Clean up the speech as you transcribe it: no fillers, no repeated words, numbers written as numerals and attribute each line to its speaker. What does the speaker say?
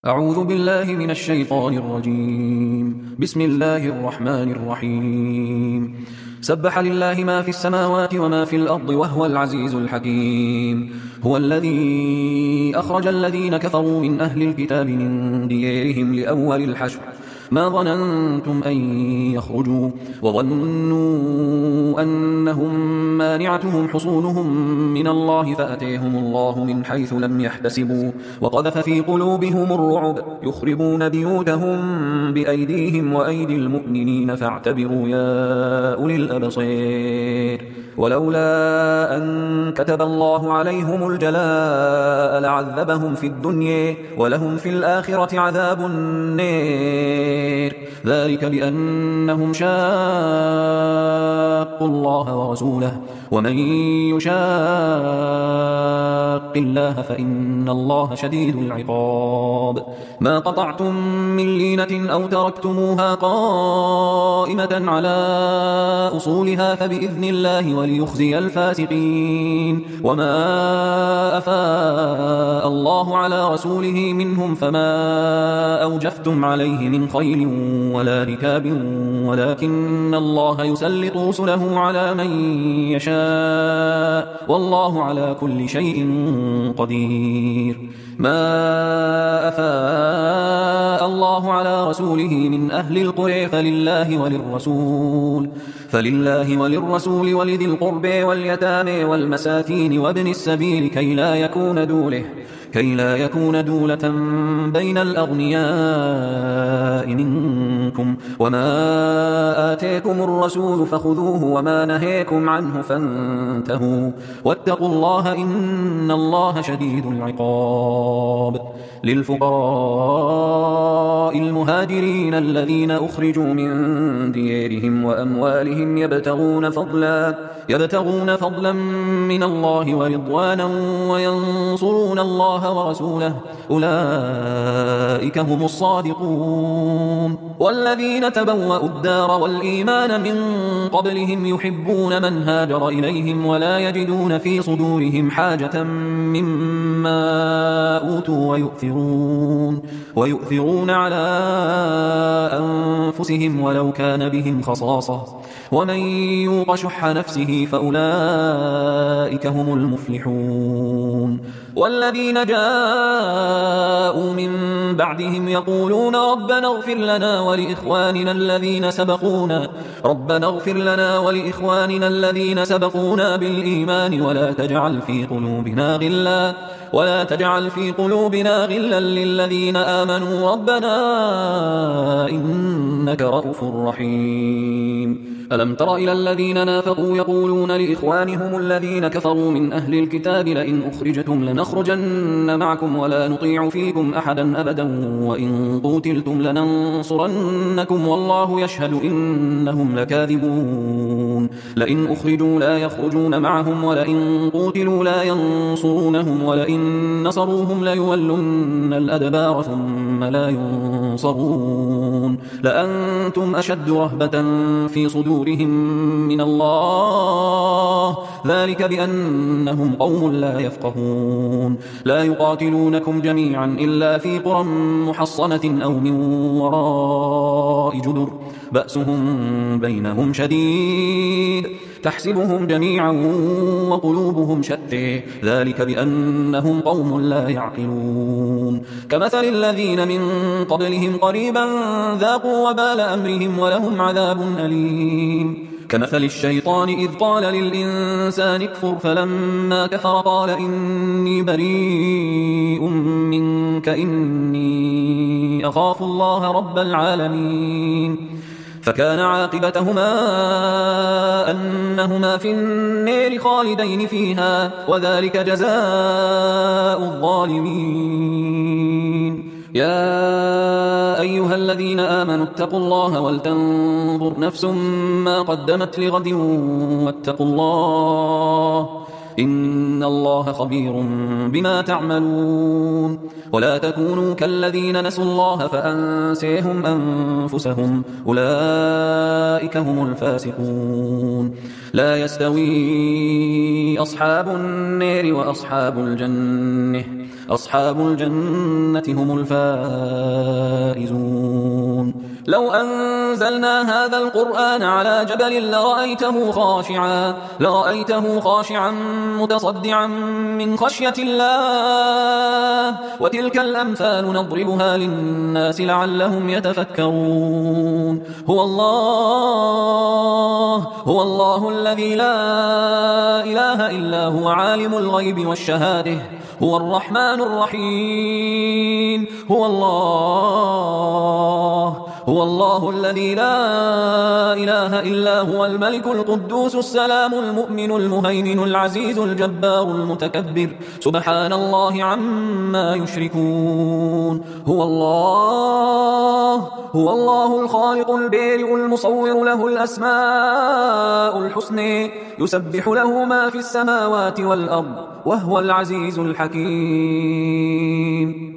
Speaker 1: أعوذ بالله من الشيطان الرجيم. بسم الله الرحمن الرحيم. سبح لله ما في السماوات وما في الأرض وهو العزيز الحكيم. هو الذي أخرج الذين كفروا من أهل الكتاب من ديارهم لأول الحشر ما ظننتم أن يخرجوا وظنوا أنهم مانعتهم حصونهم من الله فأتيهم الله من حيث لم يحتسبوا وقذف في قلوبهم الرعب يخربون بيوتهم بأيديهم وأيدي المؤمنين فاعتبروا يا أولي الأبصير. ولولا أن كتب الله عليهم الجلاء لعذبهم في الدنيا ولهم في الآخرة عذاب النار ذلك بأنهم شاقوا الله ورسوله ومن يشاق الله فإن الله شديد العقاب. ما قطعتم من لينة أو تركتموها قائمة على أصولها فبإذن الله وليخزي الفاسقين. وما أفاء الله على رسوله منهم فما أوجفتم عليه من خيل ولا ركاب ولكن الله يسلط رسله على من يشاء والله على كل شيء قدير. ما أفاء الله على رسوله من أهل القرى فلله وللرسول ولذي القربى واليتامى والمساكين وابن السبيل كي لا يكون دولة بين الأغنياء منكم. وما آتيكم الرسول فخذوه وما نهيكم عنه فانتهوا واتقوا الله إن الله شديد العقاب. للفقراء المهاجرين الذين أخرجوا من ديارهم وأموالهم يبتغون فضلا من الله ورضوانا وينصرون الله ورسوله أولئك هم الصادقون. والذين تبوأوا الدار والإيمان من قبلهم يحبون من هاجر إليهم ولا يجدون في صدورهم حاجة مما أوتوا ويؤثرون على أنفسهم ولو كان بهم خصاصة ومن يوق شح نفسه فأولئك هم المفلحون. والذين جاءوا من بعدهم يقولون ربنا اغفر لنا ولإخواننا الذين بالإيمان ولا تجعل في قلوبنا غلا للذين آمنوا ربنا إنك رؤوف رحيم. ألم تر إلى الذين نافقوا يقولون لإخوانهم الذين كفروا من أهل الكتاب لئن أخرجتم لنخرجن معكم ولا نطيع فيكم أحدا أبدا وإن قوتلتم لننصرنكم والله يشهد إنهم لكاذبون. لئن أخرجوا لا يخرجون معهم ولئن قوتلوا لا ينصرونهم ولئن نصروهم ليولن الأدبار ثم لا ينصرون. لأنتم أشد رهبة في صدورهم من الله ذلك بأنهم قوم لا يفقهون. لا يقاتلونكم جميعا إلا في قرى محصنة أو من وراء جدر بأسهم بينهم شديد تحسبهم جميعا وقلوبهم شتى ذلك بأنهم قوم لا يعقلون. كمثل الذين من قبلهم قريبا ذاقوا وبال أمرهم ولهم عذاب أليم. كمثل الشيطان إذ قال للإنسان اكفر فلما كفر قال إني بريء منك إني أخاف الله رب العالمين. فكان عاقبتهما أنهما في النار خالدين فيها وذلك جزاء الظالمين. يا أيها الذين آمنوا اتقوا الله ولتنظر نفس ما قدمت لغد واتقوا الله إن الله خبير بما تعملون. ولا تكونوا كالذين نسوا الله فأنسيهم أنفسهم أولئك هم الفاسقون. لا يستوي أصحاب النار وأصحاب الجنة أصحاب الجنة هم الفائزون لو أنزلنا هذا القرآن على جبل لرأيته خاشعا متصدعا من خشية الله وتلك الأمثال نضربها للناس لعلهم يتفكرون هو الله الذي لا إله إلا هو عالم الغيب والشهادة هو الرحمن الرحيم هو الله الذي لا إله إلا هو الملك القدوس السلام المؤمن المهيمن العزيز الجبار المتكبر سبحان الله عما يشركون هو الله الخالق البارئ المصور له الأسماء الحسنى يسبح له ما في السماوات والأرض وهو العزيز الحكيم